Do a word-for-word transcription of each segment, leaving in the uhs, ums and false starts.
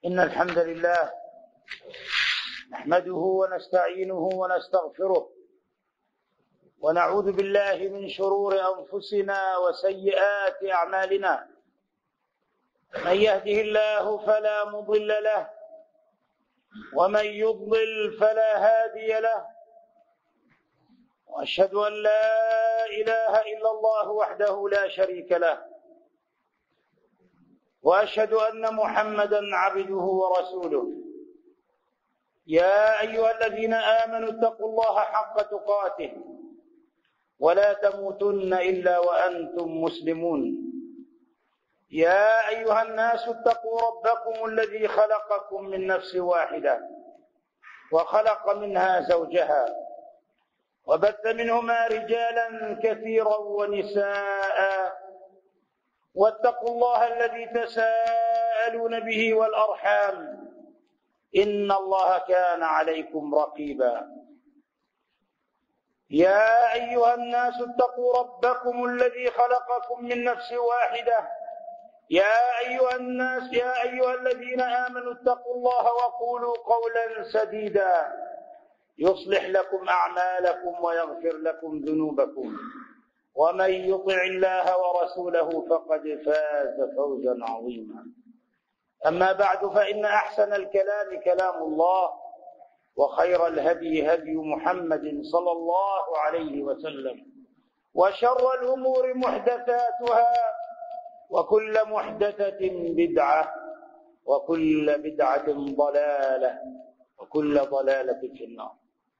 إن الحمد لله نحمده ونستعينه ونستغفره ونعوذ بالله من شرور أنفسنا وسيئات أعمالنا. من يهده الله فلا مضل له ومن يضلل فلا هادي له، وأشهد أن لا إله إلا الله وحده لا شريك له، وأشهد أن محمدا عبده ورسوله. يا أيها الذين آمنوا اتقوا الله حق تقاته ولا تموتن إلا وأنتم مسلمون. يا أيها الناس اتقوا ربكم الذي خلقكم من نفس واحدة وخلق منها زوجها وبث منهما رجالا كثيرا ونساء، واتقوا الله الذي تساءلون به والأرحام إن الله كان عليكم رقيبا. يا أيها الناس اتقوا ربكم الذي خلقكم من نفس واحدة يا أيها الناس يا أيها الذين آمنوا اتقوا الله وقولوا قولا سديدا يصلح لكم أعمالكم ويغفر لكم ذنوبكم، ومن يطع الله ورسوله فقد فاز فوزا عظيما. أما بعد، فإن أحسن الكلام كلام الله، وخير الهدي هدي محمد صلى الله عليه وسلم، وشر الأمور محدثاتها، وكل محدثة بدعة، وكل بدعة ضلالة، وكل ضلالة في النار.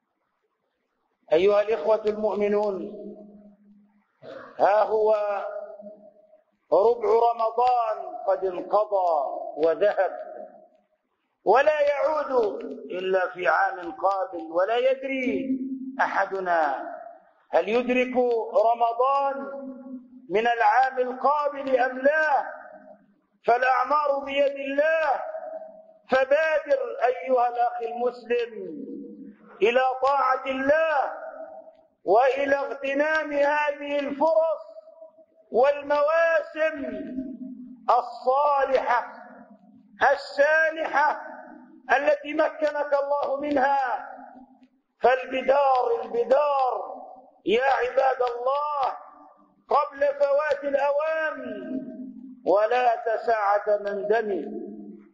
أيها الإخوة المؤمنون، ها هو ربع رمضان قد انقضى وذهب، ولا يعود إلا في عام قابل، ولا يدري أحدنا هل يدرك رمضان من العام القابل أم لا، فالأعمار بيد الله. فبادر أيها الأخ المسلم إلى طاعة الله وإلى اغتنام هذه الفرص والمواسم الصالحة السانحة التي مكنك الله منها. فالبدار البدار يا عباد الله قبل فوات الأوان، ولا تساعة مندم.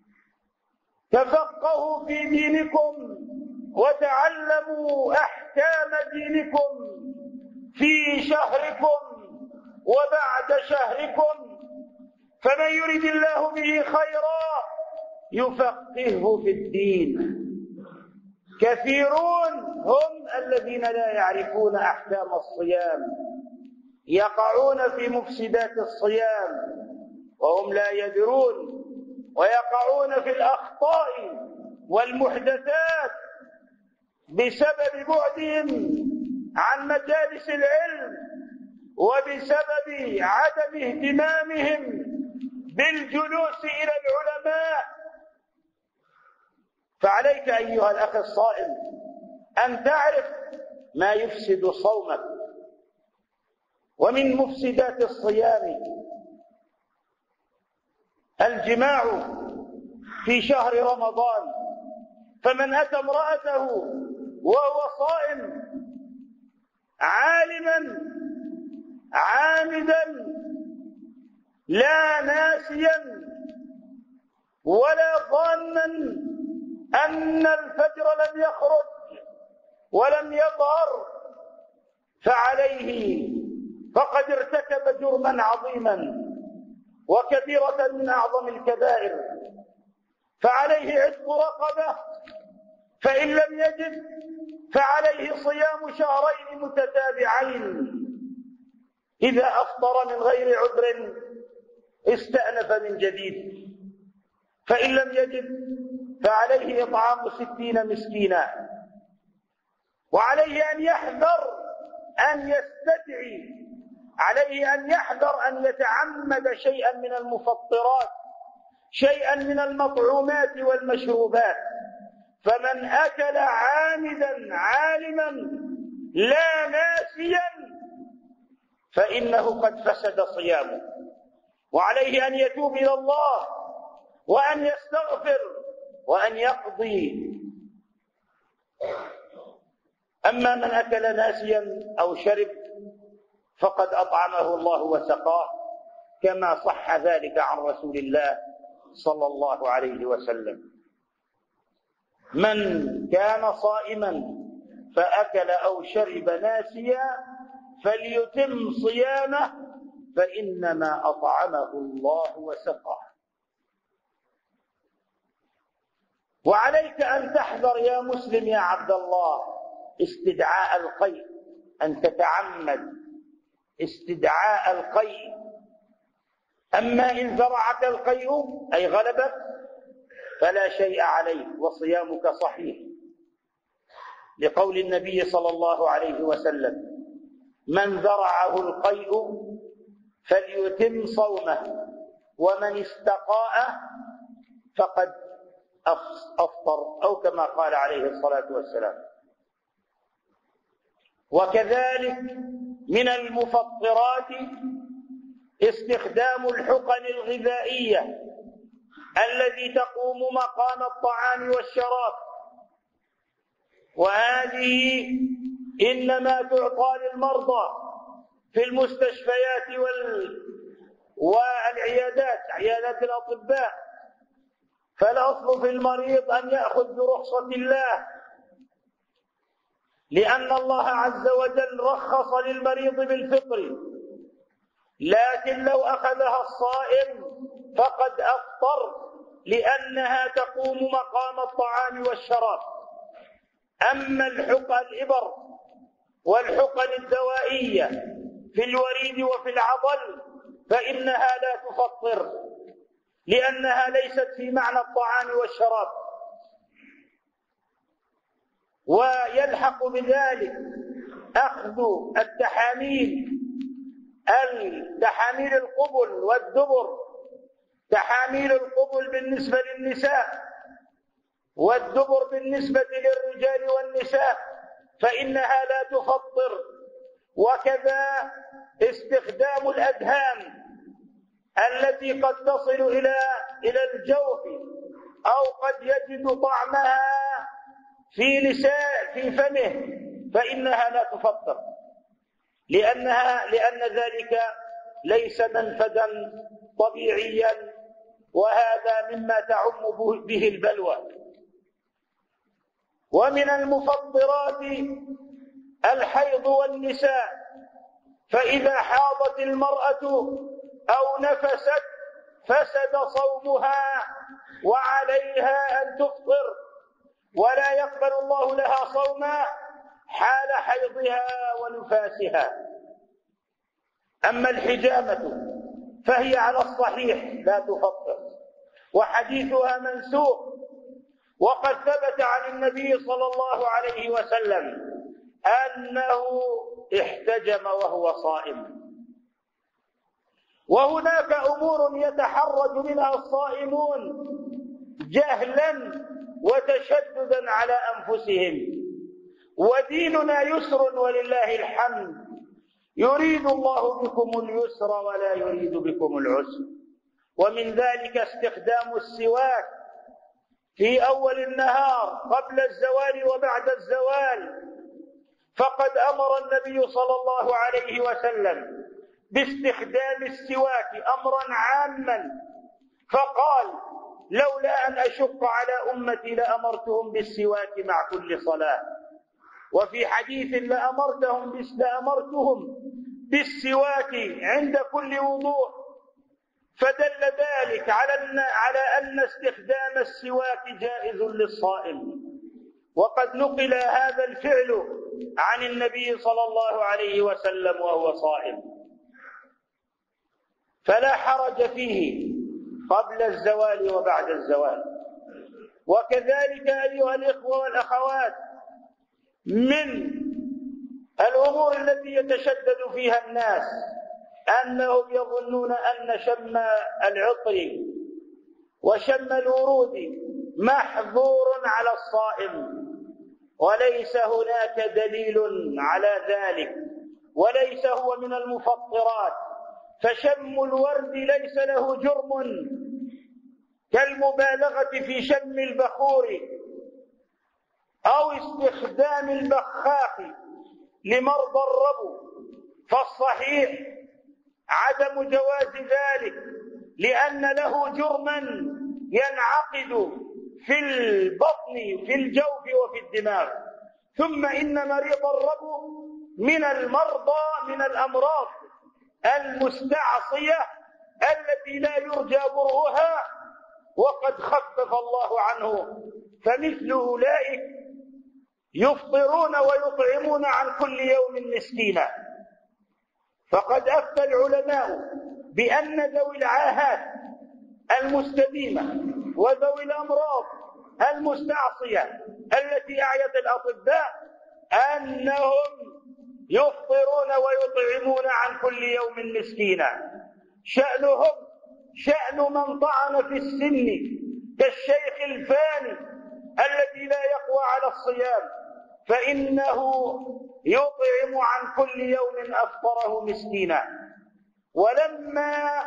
تفقهوا في دينكم وتعلموا أحكام دينكم في شهركم وبعد شهركم، فمن يرد الله به خيرا يفقهه في الدين. كثيرون هم الذين لا يعرفون أحكام الصيام، يقعون في مفسدات الصيام وهم لا يدرون، ويقعون في الأخطاء والمحدثات بسبب بعدهم عن مجالس العلم، وبسبب عدم اهتمامهم بالجلوس إلى العلماء. فعليك أيها الأخ الصائم أن تعرف ما يفسد صومك. ومن مفسدات الصيام الجماع في شهر رمضان، فمن أتى امرأته وهو صائم عالما عامدا لا ناسيا ولا ظانا أن الفجر لم يخرج ولم يظهر، فعليه فقد ارتكب جرما عظيما وكبيرة من أعظم الكبائر، فعليه عتق رقبة، فإن لم يجد فعليه صيام شهرين متتابعين. إذا أفطر من غير عذر استأنف من جديد، فإن لم يجد فعليه إطعام ستين مسكينا. وعليه أن يحذر أن يستدعي عليه أن يحذر أن يتعمد شيئا من المفطرات، شيئا من المطعومات والمشروبات. فمن أكل عامدا عالما لا ناسيا فإنه قد فسد صيامه، وعليه أن يتوب إلى الله وأن يستغفر وأن يقضي. أما من أكل ناسيا أو شرب فقد أطعمه الله وسقاه، كما صح ذلك عن رسول الله صلى الله عليه وسلم. من كان صائما فأكل أو شرب ناسيا فليتم صيامه، فإنما أطعمه الله وسقاه. وعليك أن تحذر يا مسلم يا عبد الله استدعاء القيء، أن تتعمد استدعاء القيء. أما إن ذرعك القيء أي غلبك فلا شيء عليك وصيامك صحيح، لقول النبي صلى الله عليه وسلم: من ذرعه القيء فليتم صومه، ومن استقاء فقد أفطر، أو كما قال عليه الصلاة والسلام. وكذلك من المفطرات استخدام الحقن الغذائية التي تقوم مقام الطعام والشراب، وهذه إنما تعطى للمرضى في المستشفيات وال... والعيادات، عيادات الأطباء. فالأصل في المريض أن يأخذ برخصة الله، لأن الله عز وجل رخص للمريض بالفطر، لكن لو أخذها الصائم فقد أفطر، لأنها تقوم مقام الطعام والشراب. أما الحقن الإبر والحقن الدوائية في الوريد وفي العضل فإنها لا تفطر، لأنها ليست في معنى الطعام والشراب. ويلحق بذلك أخذ التحاميل، التحاميل القبل والدبر، تحاميل القبل بالنسبة للنساء والدبر بالنسبة للرجال والنساء، فإنها لا تفطر. وكذا استخدام الأدهان التي قد تصل إلى إلى الجوف أو قد يجد طعمها في لسان في فمه، فإنها لا تفطر، لأنها لأن ذلك ليس منفذا طبيعيا، وهذا مما تعم به البلوى. ومن المفطرات الحيض والنساء، فإذا حاضت المرأة أو نفست فسد صومها وعليها أن تفطر، ولا يقبل الله لها صوما حال حيضها ونفاسها. أما الحجامة فهي على الصحيح لا تفطر، وحديثها منسوخ، وقد ثبت عن النبي صلى الله عليه وسلم أنه احتجم وهو صائم. وهناك أمور يتحرج منها الصائمون جهلا وتشددا على أنفسهم، وديننا يسر ولله الحمد، يريد الله بكم اليسر ولا يريد بكم العسر. ومن ذلك استخدام السواك في أول النهار قبل الزوال وبعد الزوال، فقد أمر النبي صلى الله عليه وسلم باستخدام السواك أمرا عاما، فقال: لولا أن أشق على أمتي لأمرتهم بالسواك مع كل صلاة. وفي حديث لأمرتهم لأمرتهم بالسواك عند كل وضوء، فدل ذلك على أن على أن استخدام السواك جائز للصائم. وقد نقل هذا الفعل عن النبي صلى الله عليه وسلم وهو صائم، فلا حرج فيه قبل الزوال وبعد الزوال. وكذلك أيها الإخوة والأخوات، من الأمور التي يتشدد فيها الناس أنهم يظنون أن شم العطر وشم الورود محظور على الصائم، وليس هناك دليل على ذلك، وليس هو من المفطرات. فشم الورد ليس له جرم، كالمبالغة في شم البخور أو استخدام البخاخ لمرضى الربو، فالصحيح عدم جواز ذلك، لأن له جرما ينعقد في البطن في الجوف وفي الدماغ. ثم إن مريض الربو من المرضى من الأمراض المستعصية التي لا يرجى برؤها، وقد خفف الله عنه، فمثل أولئك يفطرون ويطعمون عن كل يوم مسكينا. فقد أفتى العلماء بأن ذوي العاهات المستديمة وذوي الأمراض المستعصية التي أعيت الأطباء أنهم يفطرون ويطعمون عن كل يوم مسكينا. شأنهم شأن من طعن في السن كالشيخ الفاني الذي لا يقوى على الصيام، فإنه يطعم عن كل يوم أفطره مسكينا. ولما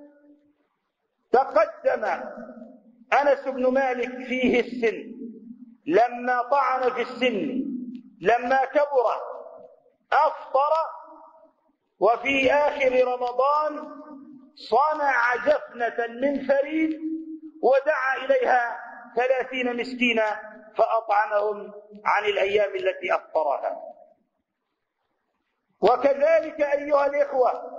تقدم أنس بن مالك فيه السن، لما طعن في السن لما كبر أفطر، وفي آخر رمضان صنع جفنة من ثريد ودعا إليها ثلاثين مسكينا فأطعمهم عن الأيام التي أفطرها. وكذلك أيها الإخوة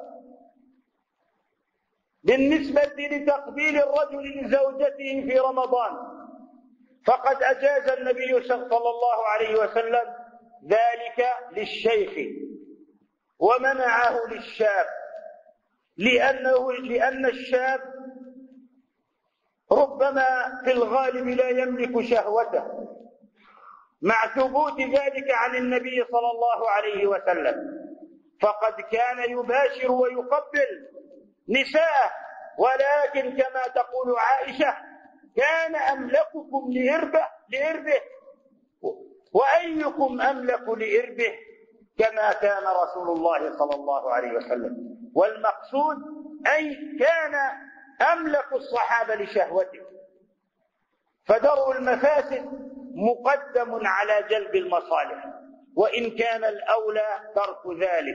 بالنسبة لتقبيل الرجل لزوجته في رمضان، فقد أجاز النبي صلى الله عليه وسلم ذلك للشيخ ومنعه للشاب، لأنه لأن الشاب ربما في الغالب لا يملك شهوته، مع ثبوت ذلك عن النبي صلى الله عليه وسلم، فقد كان يباشر ويقبل نساءه، ولكن كما تقول عائشة كان أملككم لإربه لإربه وأيكم أملك لإربه كما كان رسول الله صلى الله عليه وسلم. والمقصود أي كان أملك الصحابة لشهوته، فدرء المفاسد مقدم على جلب المصالح، وإن كان الأولى ترك ذلك.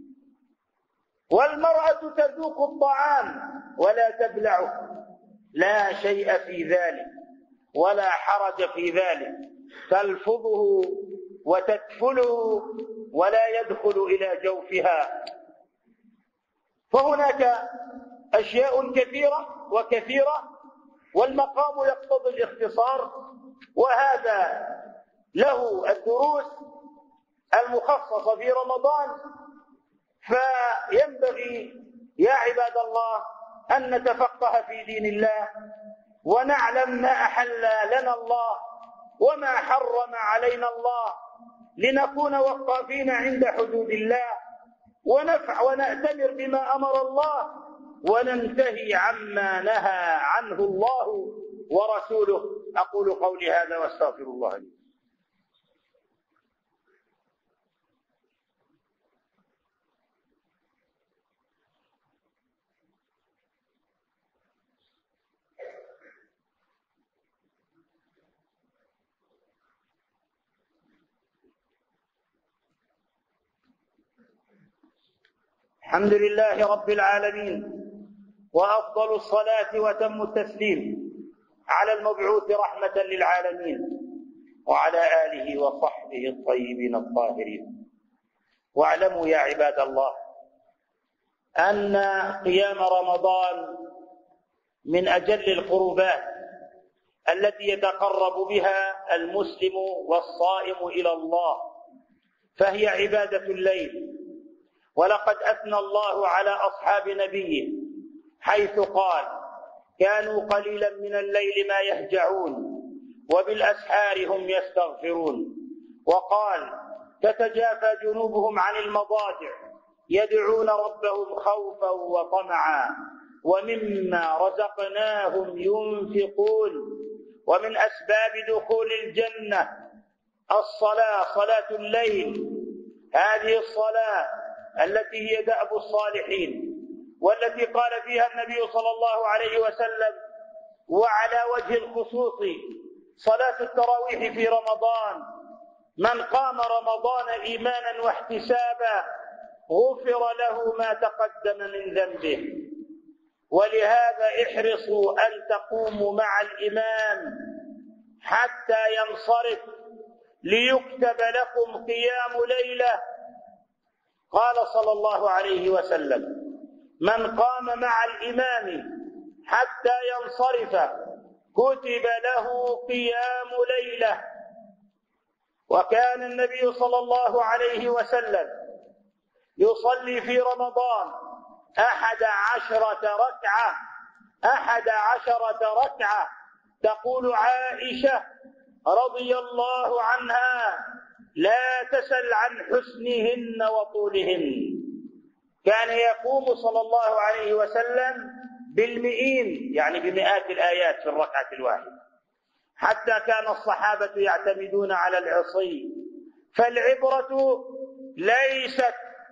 والمرأة تذوق الطعام ولا تبلعه، لا شيء في ذلك ولا حرج في ذلك، تلفظه وتدفله ولا يدخل إلى جوفها. فهناك أشياء كثيرة وكثيرة، والمقام يقتضي الاختصار، وهذا له الدروس المخصصة في رمضان. فينبغي يا عباد الله أن نتفقه في دين الله، ونعلم ما أحل لنا الله وما حرم علينا الله، لنكون وقافين عند حدود الله، ونفع ونأتمر بما أمر الله، وننتهي عما نهى عنه الله ورسوله. أقول قولي هذا واستغفر الله لي. الحمد لله رب العالمين، وأفضل الصلاة وتم التسليم على المبعوث رحمة للعالمين وعلى آله وصحبه الطيبين الطاهرين. واعلموا يا عباد الله أن قيام رمضان من أجل القربات التي يتقرب بها المسلم والصائم إلى الله، فهي عبادة الليل. ولقد أثنى الله على أصحاب نبيه حيث قال: كانوا قليلا من الليل ما يهجعون وبالأسحار هم يستغفرون. وقال: تتجافى جنوبهم عن المضاجع يدعون ربهم خوفا وطمعا ومما رزقناهم ينفقون. ومن أسباب دخول الجنة الصلاة، صلاة الليل. هذه الصلاة التي هي دأب الصالحين، والتي قال فيها النبي صلى الله عليه وسلم: وعلى وجه الخصوص صلاة التراويح في رمضان، من قام رمضان إيمانا واحتسابا غفر له ما تقدم من ذنبه. ولهذا احرصوا أن تقوموا مع الإمام حتى ينصرف ليكتب لكم قيام ليلة. قال صلى الله عليه وسلم: من قام مع الإمام حتى ينصرف كتب له قيام ليلة. وكان النبي صلى الله عليه وسلم يصلي في رمضان أحد عشرة ركعة أحد عشرة ركعة. تقول عائشة رضي الله عنها: لا تسل عن حسنهن وطولهن. كان يقوم صلى الله عليه وسلم بالمئين، يعني بمئات الآيات في الركعة الواحدة، حتى كان الصحابة يعتمدون على العصي. فالعبرة ليست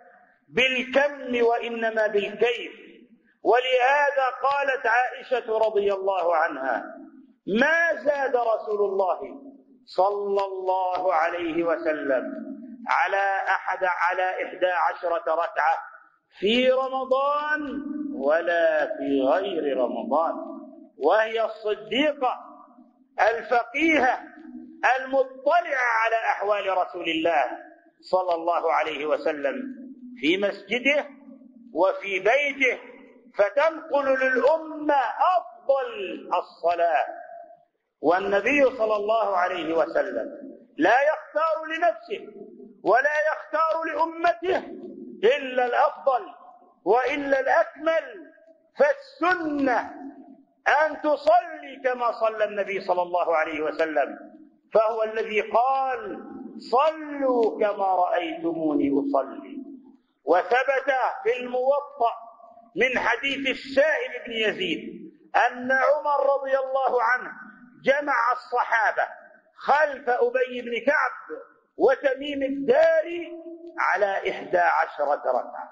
بالكم وإنما بالكيف. ولهذا قالت عائشة رضي الله عنها: ما زاد رسول الله صلى الله عليه وسلم على أحد على إحدى عشرة ركعة في رمضان ولا في غير رمضان. وهي الصديقة الفقيهة المطلعة على أحوال رسول الله صلى الله عليه وسلم في مسجده وفي بيته، فتنقل للأمة أفضل الصلاة. والنبي صلى الله عليه وسلم لا يختار لنفسه ولا يختار لأمته إلا الأفضل وإلا الأكمل. فالسنة أن تصلي كما صلى النبي صلى الله عليه وسلم، فهو الذي قال: صلوا كما رأيتموني أصلي. وثبت في الموطأ من حديث السائب بن يزيد أن عمر رضي الله عنه جمع الصحابة خلف أبي بن كعب وتميم الداري على إحدى عشرة ركعة.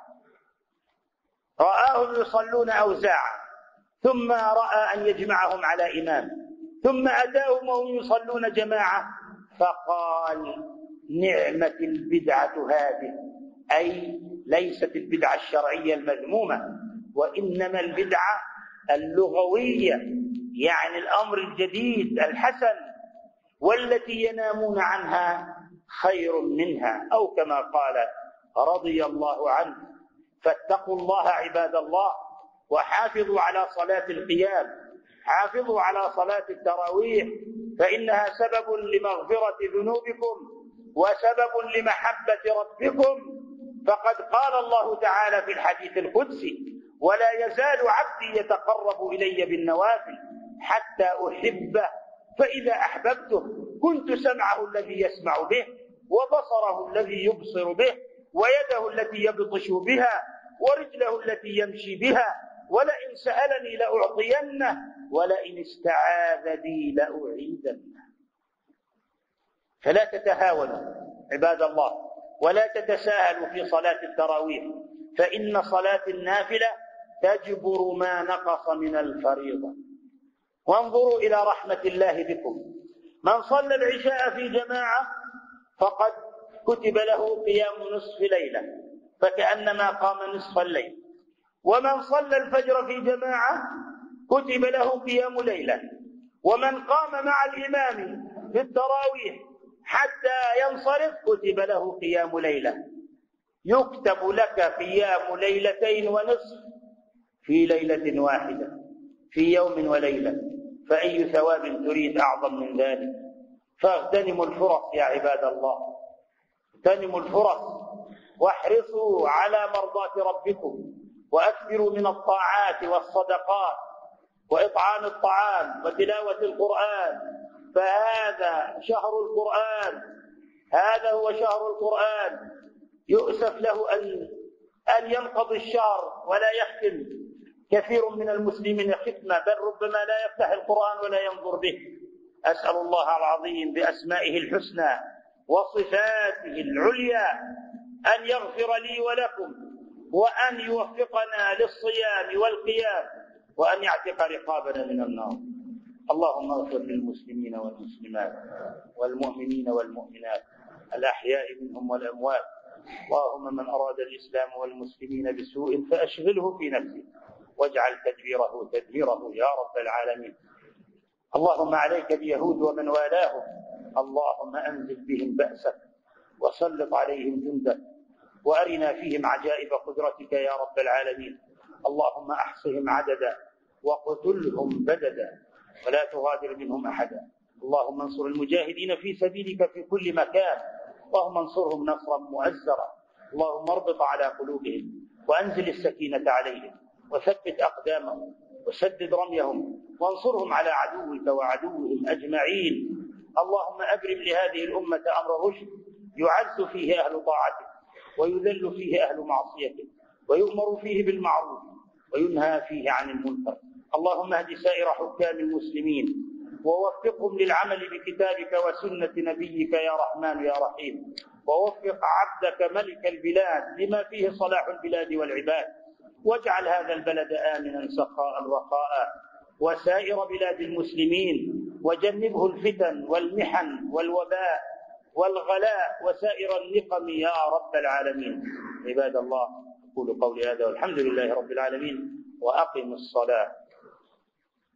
رآهم يصلون أوزاعا، ثم رأى أن يجمعهم على إمام، ثم أتاهم وهم يصلون جماعة فقال: نعمة البدعة هذه، أي ليست البدعة الشرعية المذمومة، وإنما البدعة اللغوية، يعني الأمر الجديد الحسن، والتي ينامون عنها خير منها، أو كما قال رضي الله عنه. فاتقوا الله عباد الله، وحافظوا على صلاة القيام، حافظوا على صلاة التراويح، فإنها سبب لمغفرة ذنوبكم وسبب لمحبة ربكم. فقد قال الله تعالى في الحديث القدسي: ولا يزال عبدي يتقرب إلي بالنوافل حتى أحبه، فإذا أحببته كنت سمعه الذي يسمع به، وبصره الذي يبصر به، ويده التي يبطش بها، ورجله التي يمشي بها، ولئن سألني لأعطينه، ولئن استعاذ بي لأعيذنه. فلا تتهاونوا عباد الله، ولا تتساهلوا في صلاة التراويح، فإن صلاة النافلة تجبر ما نقص من الفريضة. وانظروا إلى رحمة الله بكم: من صلى العشاء في جماعة فقد كتب له قيام نصف ليلة، فكأنما قام نصف الليل. ومن صلى الفجر في جماعة كتب له قيام ليلة. ومن قام مع الإمام في التراويح حتى ينصرف كتب له قيام ليلة. يكتب لك قيام ليلتين ونصف في ليلة واحدة، في يوم وليلة، فأي ثواب تريد أعظم من ذلك؟ فاغتنموا الفرص يا عباد الله، اغتنموا الفرص، واحرصوا على مرضاة ربكم، وأكثروا من الطاعات والصدقات وإطعام الطعام وتلاوة القرآن، فهذا شهر القرآن، هذا هو شهر القرآن. يؤسف له أن أن ينقضي الشهر ولا يختم كثير من المسلمين ختمة، بل ربما لا يفتح القرآن ولا ينظر به. أسأل الله العظيم بأسمائه الحسنى وصفاته العليا أن يغفر لي ولكم، وأن يوفقنا للصيام والقيام، وأن يعتق رقابنا من النار. اللهم اغفر للمسلمين والمسلمات والمؤمنين والمؤمنات الأحياء منهم والأموات. اللهم من أراد الإسلام والمسلمين بسوء فأشغله في نفسه واجعل تدبيره تدبيره يا رب العالمين. اللهم عليك بيهود ومن والاهم، اللهم أنزل بهم بأسك وسلط عليهم جندك وأرنا فيهم عجائب قدرتك يا رب العالمين. اللهم أحصهم عددا وقتلهم بددا ولا تغادر منهم أحدا. اللهم انصر المجاهدين في سبيلك في كل مكان، اللهم انصرهم نصرا مؤزرا. اللهم اربط على قلوبهم وأنزل السكينة عليهم وثبت أقدامهم وسدد رميهم وانصرهم على عدوك وعدوهم أجمعين. اللهم أبرم لهذه الأمة أمر رشد يعز فيه أهل طاعتك ويذل فيه أهل معصيتك ويؤمر فيه بالمعروف وينهى فيه عن المنكر. اللهم اهد سائر حكام المسلمين ووفقهم للعمل بكتابك وسنة نبيك يا رحمن يا رحيم، ووفق عبدك ملك البلاد لما فيه صلاح البلاد والعباد، واجعل هذا البلد آمنا سخاء رخاء وسائر بلاد المسلمين، وجنبه الفتن والمحن والوباء والغلاء وسائر النقم يا رب العالمين. عباد الله، أقول قولي هذا والحمد لله رب العالمين، وأقم الصلاة.